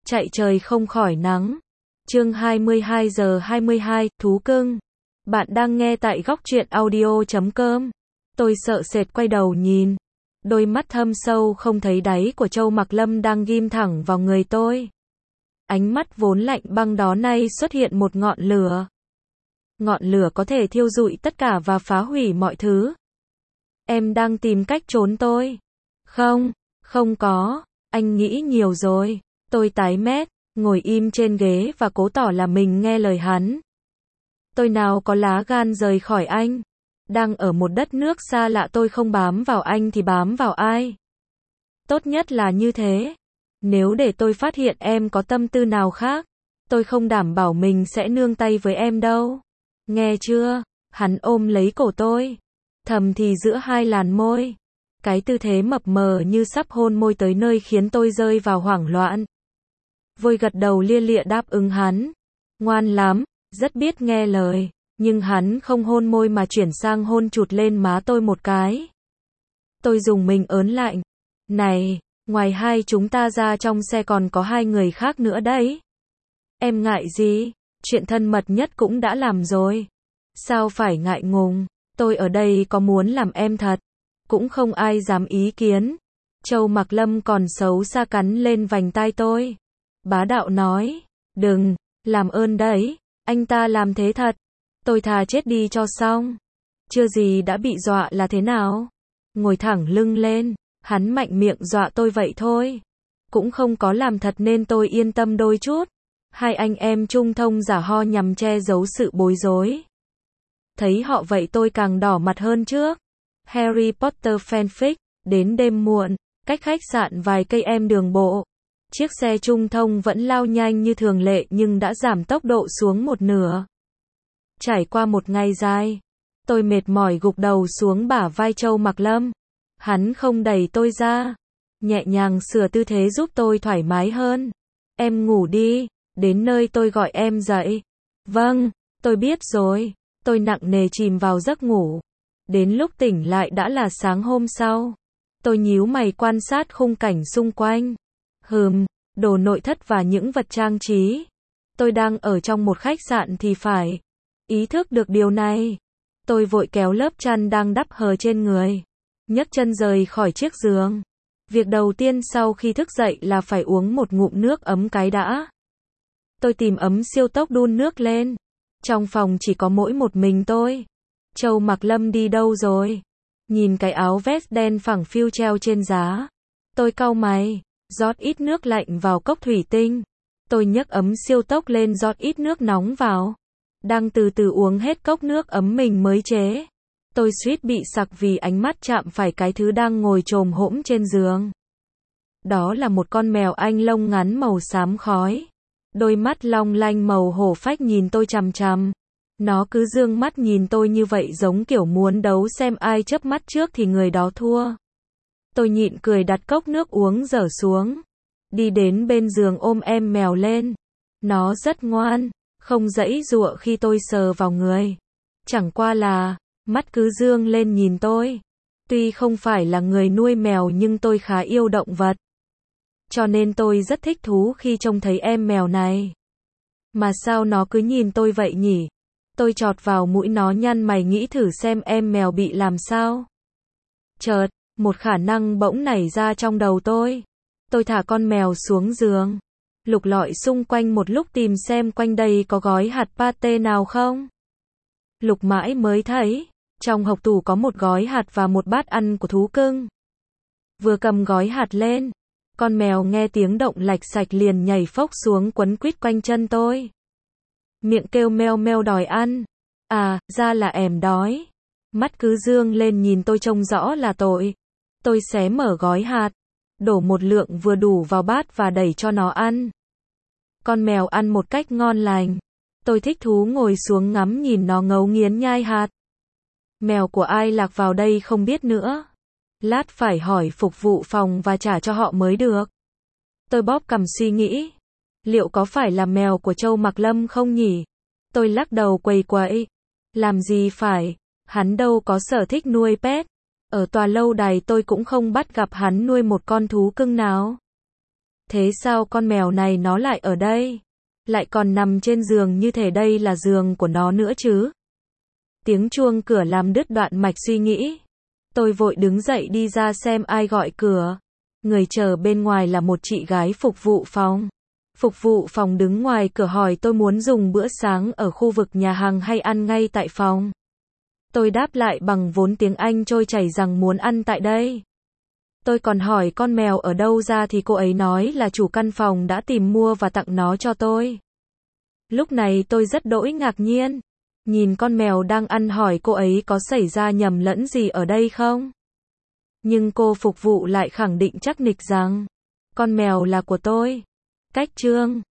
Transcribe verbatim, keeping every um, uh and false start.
chạy trời không khỏi nắng. Chương hai mươi hai giờ hai mươi hai, thú cưng. Bạn đang nghe tại góc truyện audio chấm com. Tôi sợ sệt quay đầu nhìn. Đôi mắt thâm sâu không thấy đáy của Châu Mặc Lâm đang ghim thẳng vào người tôi. Ánh mắt vốn lạnh băng đó nay xuất hiện một ngọn lửa. Ngọn lửa có thể thiêu rụi tất cả và phá hủy mọi thứ. Em đang tìm cách trốn tôi. Không, không có, anh nghĩ nhiều rồi. Tôi tái mét, ngồi im trên ghế và cố tỏ là mình nghe lời hắn. Tôi nào có lá gan rời khỏi anh. Đang ở một đất nước xa lạ, tôi không bám vào anh thì bám vào ai? Tốt nhất là như thế. Nếu để tôi phát hiện em có tâm tư nào khác, tôi không đảm bảo mình sẽ nương tay với em đâu. Nghe chưa? Hắn ôm lấy cổ tôi. Thầm thì giữa hai làn môi. Cái tư thế mập mờ như sắp hôn môi tới nơi khiến tôi rơi vào hoảng loạn. Vội gật đầu lia lịa đáp ứng hắn. Ngoan lắm, rất biết nghe lời. Nhưng hắn không hôn môi mà chuyển sang hôn chụt lên má tôi một cái. Tôi dùng mình ớn lạnh. Này, ngoài hai chúng ta ra trong xe còn có hai người khác nữa đấy. Em ngại gì? Chuyện thân mật nhất cũng đã làm rồi. Sao phải ngại ngùng? Tôi ở đây có muốn làm em thật. Cũng không ai dám ý kiến. Châu Mặc Lâm còn xấu xa cắn lên vành tai tôi. Bá đạo nói. Đừng, làm ơn đấy. Anh ta làm thế thật. Tôi thà chết đi cho xong. Chưa gì đã bị dọa là thế nào? Ngồi thẳng lưng lên. Hắn mạnh miệng dọa tôi vậy thôi. Cũng không có làm thật nên tôi yên tâm đôi chút. Hai anh em trung thông giả ho nhằm che giấu sự bối rối. Thấy họ vậy tôi càng đỏ mặt hơn trước. Harry Potter fanfic. Đến đêm muộn, cách khách sạn vài cây em đường bộ. Chiếc xe trung thông vẫn lao nhanh như thường lệ nhưng đã giảm tốc độ xuống một nửa. Trải qua một ngày dài, tôi mệt mỏi gục đầu xuống bả vai Châu Mặc Lâm. Hắn không đẩy tôi ra, nhẹ nhàng sửa tư thế giúp tôi thoải mái hơn. Em ngủ đi, đến nơi tôi gọi em dậy. Vâng, tôi biết rồi. Tôi nặng nề chìm vào giấc ngủ. Đến lúc tỉnh lại đã là sáng hôm sau. Tôi nhíu mày quan sát khung cảnh xung quanh. Hừm, đồ nội thất và những vật trang trí. Tôi đang ở trong một khách sạn thì phải. Ý thức được điều này. Tôi vội kéo lớp chăn đang đắp hờ trên người. Nhấc chân rời khỏi chiếc giường. Việc đầu tiên sau khi thức dậy là phải uống một ngụm nước ấm cái đã. Tôi tìm ấm siêu tốc đun nước lên. Trong phòng chỉ có mỗi một mình tôi. Châu Mặc Lâm đi đâu rồi? Nhìn cái áo vest đen phẳng phiu treo trên giá. Tôi cau mày, rót ít nước lạnh vào cốc thủy tinh. Tôi nhấc ấm siêu tốc lên rót ít nước nóng vào. Đang từ từ uống hết cốc nước ấm mình mới chế. Tôi suýt bị sặc vì ánh mắt chạm phải cái thứ đang ngồi chồm hổm trên giường. Đó là một con mèo Anh lông ngắn màu xám khói. Đôi mắt long lanh màu hổ phách nhìn tôi chằm chằm. Nó cứ dương mắt nhìn tôi như vậy giống kiểu muốn đấu xem ai chớp mắt trước thì người đó thua. Tôi nhịn cười đặt cốc nước uống dở xuống. Đi đến bên giường ôm em mèo lên. Nó rất ngoan, không giãy giụa khi tôi sờ vào người. Chẳng qua là, mắt cứ dương lên nhìn tôi. Tuy không phải là người nuôi mèo nhưng tôi khá yêu động vật. Cho nên tôi rất thích thú khi trông thấy em mèo này. Mà sao nó cứ nhìn tôi vậy nhỉ? Tôi chọt vào mũi nó nhăn mày nghĩ thử xem em mèo bị làm sao. Chợt, một khả năng bỗng nảy ra trong đầu tôi. Tôi thả con mèo xuống giường. Lục lọi xung quanh một lúc tìm xem quanh đây có gói hạt pate nào không. Lục mãi mới thấy. Trong hộc tủ có một gói hạt và một bát ăn của thú cưng. Vừa cầm gói hạt lên. Con mèo nghe tiếng động lạch sạch liền nhảy phốc xuống quấn quýt quanh chân tôi. Miệng kêu meo meo đòi ăn. À, ra là ẻm đói. Mắt cứ dương lên nhìn tôi trông rõ là tội. Tôi xé mở gói hạt. Đổ một lượng vừa đủ vào bát và đẩy cho nó ăn. Con mèo ăn một cách ngon lành. Tôi thích thú ngồi xuống ngắm nhìn nó ngấu nghiến nhai hạt. Mèo của ai lạc vào đây không biết nữa. Lát phải hỏi phục vụ phòng và trả cho họ mới được. Tôi bóp cằm suy nghĩ. Liệu có phải là mèo của Châu Mặc Lâm không nhỉ? Tôi lắc đầu quầy quậy. Làm gì phải, hắn đâu có sở thích nuôi pet. Ở tòa lâu đài tôi cũng không bắt gặp hắn nuôi một con thú cưng nào. Thế sao con mèo này nó lại ở đây? Lại còn nằm trên giường như thể đây là giường của nó nữa chứ? Tiếng chuông cửa làm đứt đoạn mạch suy nghĩ. Tôi vội đứng dậy đi ra xem ai gọi cửa. Người chờ bên ngoài là một chị gái phục vụ phòng. Phục vụ phòng đứng ngoài cửa hỏi tôi muốn dùng bữa sáng ở khu vực nhà hàng hay ăn ngay tại phòng. Tôi đáp lại bằng vốn tiếng Anh trôi chảy rằng muốn ăn tại đây. Tôi còn hỏi con mèo ở đâu ra thì cô ấy nói là chủ căn phòng đã tìm mua và tặng nó cho tôi. Lúc này tôi rất đỗi ngạc nhiên. Nhìn con mèo đang ăn hỏi cô ấy có xảy ra nhầm lẫn gì ở đây không? Nhưng cô phục vụ lại khẳng định chắc nịch rằng con mèo là của tôi. Cách chương